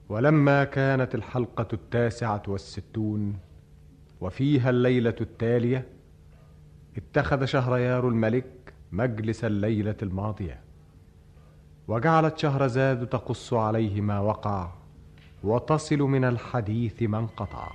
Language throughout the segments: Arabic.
ولما كانت الحلقة 69 وفيها الليلة التالية، اتخذ شهريار الملك مجلس الليلة الماضية، وجعلت شهرزاد تقص عليه ما وقع وتصل من الحديث ما انقطع.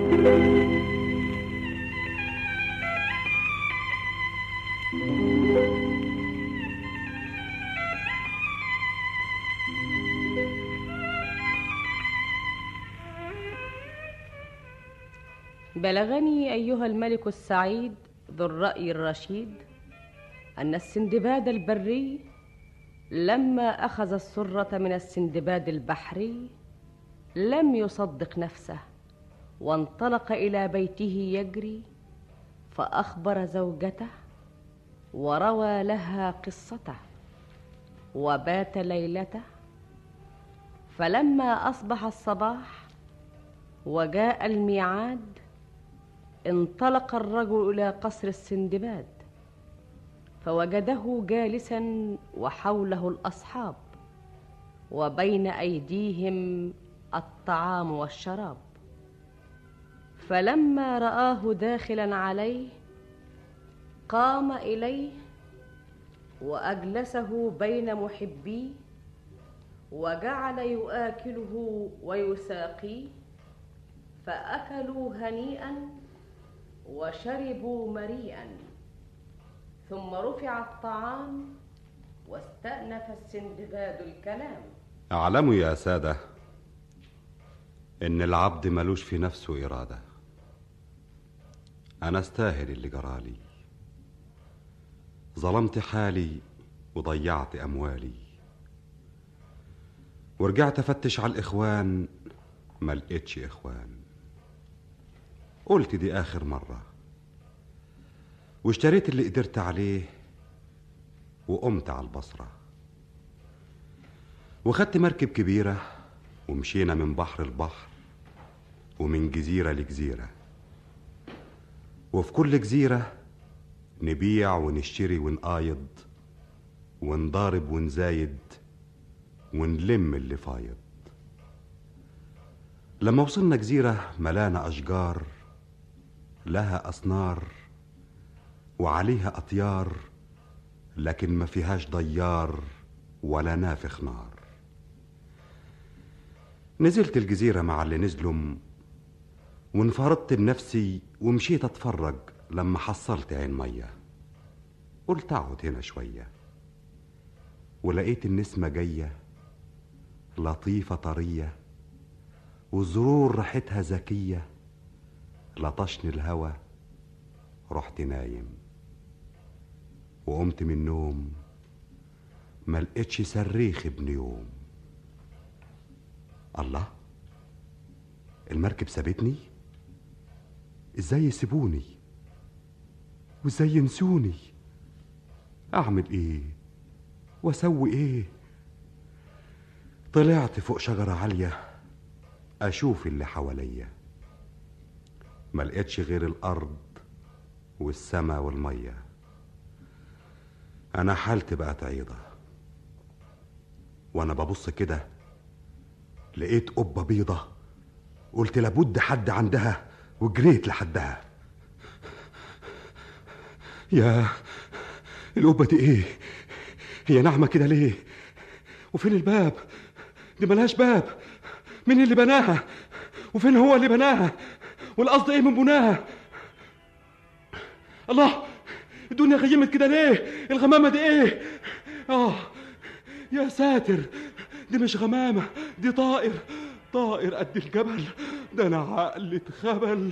بلغني أيها الملك السعيد ذو الرأي الرشيد أن السندباد البري لما أخذ السرة من السندباد البحري لم يصدق نفسه، وانطلق إلى بيته يجري، فأخبر زوجته وروى لها قصته وبات ليلته. فلما أصبح الصباح وجاء الميعاد، انطلق الرجل إلى قصر السندباد، فوجده جالسا وحوله الأصحاب، وبين أيديهم الطعام والشراب. فلما رآه داخلا عليه قام إليه وأجلسه بين محبيه، وجعل يؤكله ويساقيه، فأكلوا هنيئا وشربوا مريئا. ثم رفع الطعام واستأنف السندباد الكلام. اعلموا يا سادة ان العبد ملوش في نفسه إرادة. انا استاهل اللي جرالي، ظلمت حالي وضيعت اموالي، ورجعت افتش على الاخوان ما لقيتش اخوان. قلت دي اخر مرة، واشتريت اللي قدرت عليه وقمت على البصرة، وخدت مركب كبيرة ومشينا من بحر لبحر ومن جزيرة لجزيرة، وفي كل جزيرة نبيع ونشتري ونقايض ونضارب ونزايد ونلم اللي فايض. لما وصلنا جزيرة ملانة أشجار لها أسنار وعليها أطيار، لكن ما فيهاش ضيار ولا نافخ نار. نزلت الجزيرة مع اللي نزلهم، وانفرضت بنفسي ومشيت أتفرج. لما حصلت عين مية قلت أقعد هنا شوية، ولقيت النسمة جاية لطيفة طرية، والزرور ريحتها زكية، لطشني الهوى رحت نايم. وقمت من النوم ما لقيتش صريخ ابن يوم. الله، المركب سابتني؟ ازاي يسيبوني وازاي ينسوني؟ اعمل ايه واسوي ايه؟ طلعت فوق شجرة عالية اشوف اللي حواليا، ما لقيتش غير الارض والسما والمية. انا حالتي بقت عيضة، وانا ببص كده لقيت قبة بيضة، قلت لابد حد عندها وجريت لحدها. يا القبة دي ايه؟ هي ناعمة كده ليه؟ وفين الباب؟ دي ملهاش باب. مين اللي بناها؟ وفين هو اللي بناها؟ والقصد ايه من بناها؟ الله، الدنيا غيمت كده ليه؟ الغمامة دي ايه؟ يا ساتر، دي مش غمامة، دي طائر، طائر قد الجبل. ده انا عقلي اتخبل.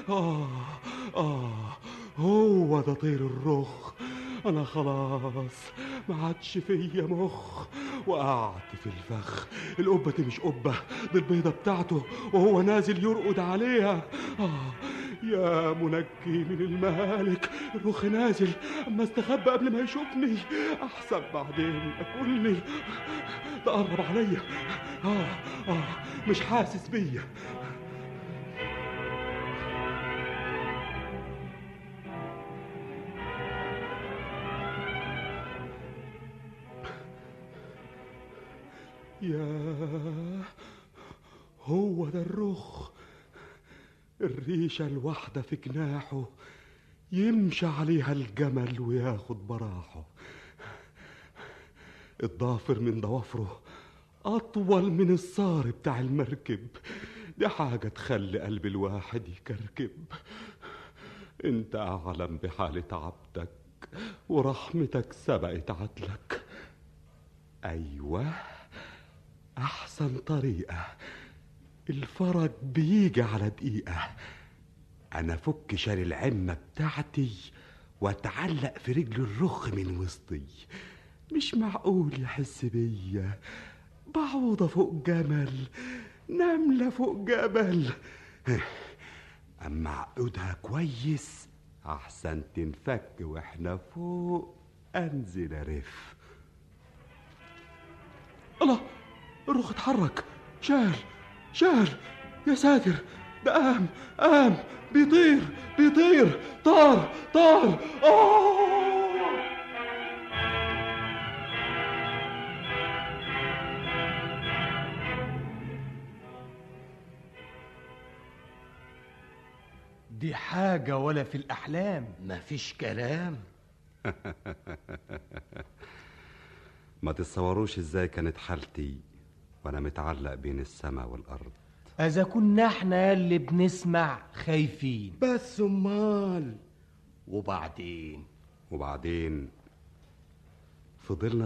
هو ده طير الرخ. انا خلاص ما عادش فيا مخ، وقعت في الفخ. القبة دي مش قبة، دي البيضة بتاعته وهو نازل يرقد عليها. يا منجي من المهالك، الرخ نازل، اما استخبى قبل ما يشوفني احسن بعدين ياكلني. ده قرب عليا. مش حاسس بيا. هو ده الرخ، الريشة الواحدة في جناحه يمشي عليها الجمل وياخد براحه. الضافر من ضوافره أطول من الصار بتاع المركب، دي حاجة تخلي قلب الواحد يكركب. انت أعلم بحالة عبدك ورحمتك سبقت عدلك. أيوة، أحسن طريقة، الفرج بيجي على دقيقة. أنا فك شال العمة بتاعتي واتعلق في رجل الرخ من وسطي. مش معقول يحس بيا، بعوضة فوق جمل، نملة فوق جبل. أما عقدها كويس أحسن تنفك وإحنا فوق، أنزل أرف. الله، الرخ اتحرك، شال يا ساتر، ده قام بيطير طار. دي حاجة ولا في الأحلام. مفيش كلام. ما تتصوروش ازاي كانت حالتي وانا متعلق بين السماء والارض. إذا كنا احنا اللي بنسمع خايفين. بس امال وبعدين فضلنا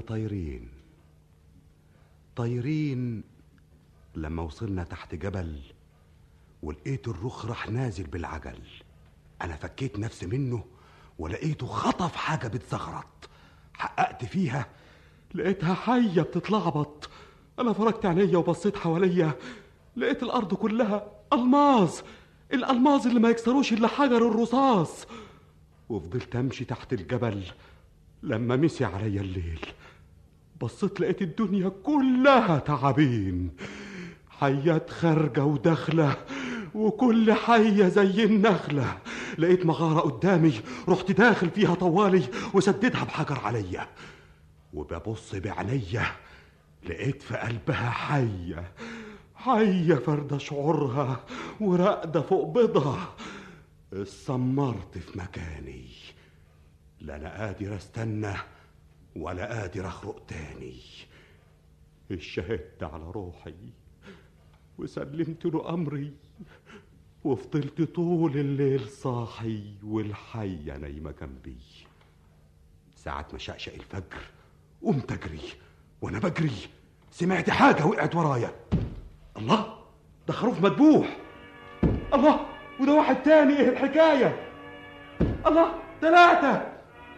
طايرين لما وصلنا تحت جبل ولقيت الرخ راح نازل بالعجل. انا فكيت نفسي منه ولقيته خطف حاجة بتزغرط، حققت فيها لقيتها حية بتتلعبط. انا فرجت عينيا وبصيت حواليا، لقيت الارض كلها الالماظ اللي ما يكسروش الا حجر الرصاص. وفضلت امشي تحت الجبل لما مسي عليا الليل. بصيت لقيت الدنيا كلها تعابين، حيات خارجة وداخلة، وكل حية زي النخلة. لقيت مغارة قدامي، رحت داخل فيها طوالي وسددها بحجر عليا. وببص بعينيا لقيت في قلبها حية فردة شعورها وراقدة فوق بيضها. اتسمرت في مكاني، لا انا قادر استنى ولا قادر اخرق تاني. اشهدت على روحي وسلمت له امري، وفضلت طول الليل صاحي والحية نايمة جنبي. ساعة ما شقشق الفجر قمت اجري، وانا بجري سمعت حاجة وقعت ورايا. الله، ده خروف مذبوح. الله، وده واحد تاني، ايه الحكاية؟ الله، 3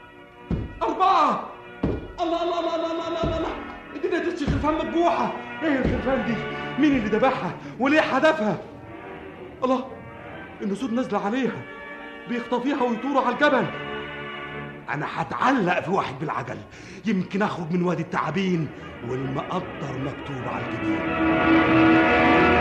4. الله، الدنيا تشي خرفان مذبوحة. ايه الخرفان دي؟ مين اللي ذبحها وليه حدفها؟ الله، النسود نازلة عليها بيخطفيها ويطوروا على الجبل. انا هتعلق في واحد بالعجل، يمكن اخرج من وادي التعابين والمقدر مكتوب على الجبين.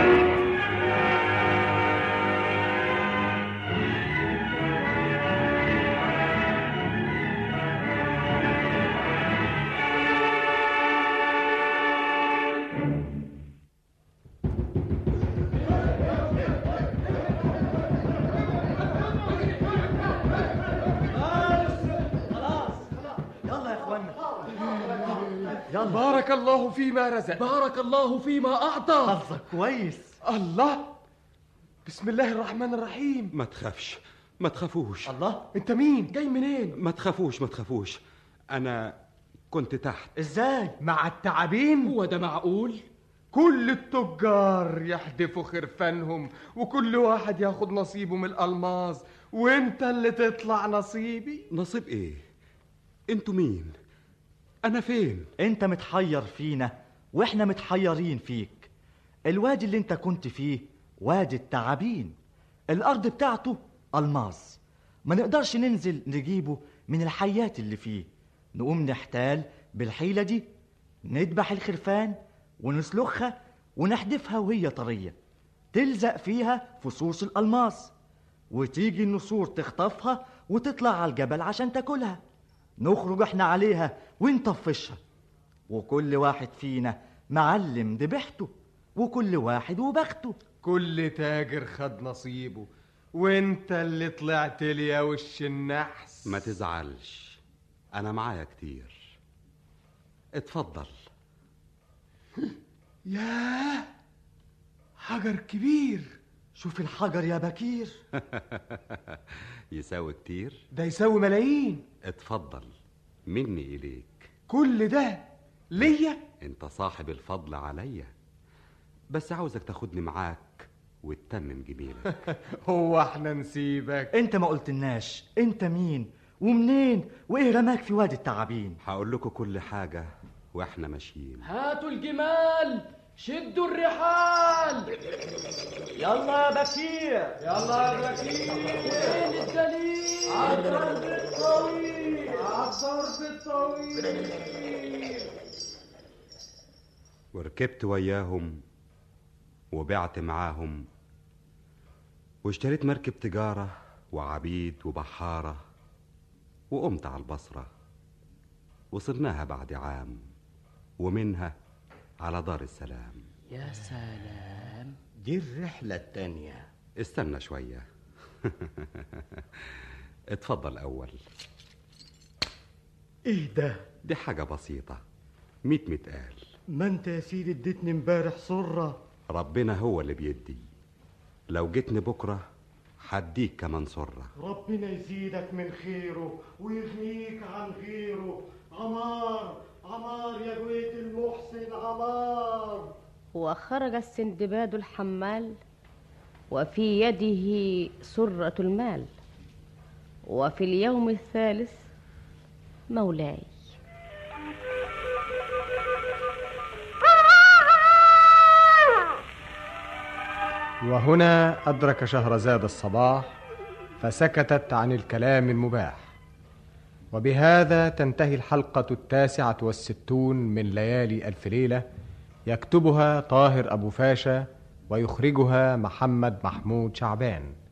بارك الله فيما رزق. بارك الله فيما أعطى. حظك كويس. الله، بسم الله الرحمن الرحيم. ما تخافوش. الله، انت مين؟ جاي منين؟ ما تخافوش، انا كنت تحت. ازاي؟ مع التعابين؟ هو ده معقول؟ كل التجار يحدفوا خرفانهم وكل واحد ياخد نصيبه من الألماظ، وانت اللي تطلع نصيبي. نصيب ايه؟ انتوا مين؟ انا فين؟ انت متحير فينا واحنا متحيرين فيك. الوادي اللي انت كنت فيه وادي التعابين، الارض بتاعته الماس، ما نقدرش ننزل نجيبه من الحيات اللي فيه. نقوم نحتال بالحيلة دي، نذبح الخرفان ونسلخها ونحدفها وهي طرية، تلزق فيها فصوص الألماس، وتيجي النسور تخطفها وتطلع على الجبل عشان تاكلها. نخرج احنا عليها ونطفشها، وكل واحد فينا معلم ذبحته، وكل واحد وبخته. كل تاجر خد نصيبه، وانت اللي طلعت لي يا وش النحس. ما تزعلش، انا معايا كتير. اتفضل. ياه، حجر كبير. شوف الحجر يا بكير. يساوي كتير؟ ده يساوي ملايين. اتفضل، مني إليك. كل ده ليا؟ انت صاحب الفضل عليا، بس عاوزك تاخدني معاك وتتمم جميلك. هو احنا نسيبك؟ انت ما قلتلناش انت مين ومنين وايه رماك في وادي التعابين. هقول لكم كل حاجة واحنا ماشيين. هاتوا الجمال، شدوا الرحال. يلا يا بكير، يلا يا بكير. وين الدليل؟ عالضرب الطويل، عالضرب الطويل. وركبت وياهم وبعت معاهم، واشتريت مركب تجارة وعبيد وبحارة، وقمت على البصرة. وصلناها بعد عام، ومنها على دار السلام. يا سلام، دي الرحلة التانية. استنى شوية. اتفضل أول. ايه ده؟ دي حاجة بسيطة، 100 متقال. ما انت يا سيدي اديتني امبارح صرة. ربنا هو اللي بيدي، لو جيتني بكرة هديك كمان صرة. ربنا يزيدك من خيره ويغنيك عن غيره. عمار عمار يا بيت المحسن عمار. وخرج السندباد الحمال وفي يده سرة المال، وفي اليوم الثالث مولاي. وهنا أدرك شهرزاد الصباح، فسكتت عن الكلام المباح. وبهذا تنتهي الحلقة 69 من ليالي ألف ليلة، يكتبها طاهر أبو فاشا ويخرجها محمد محمود شعبان.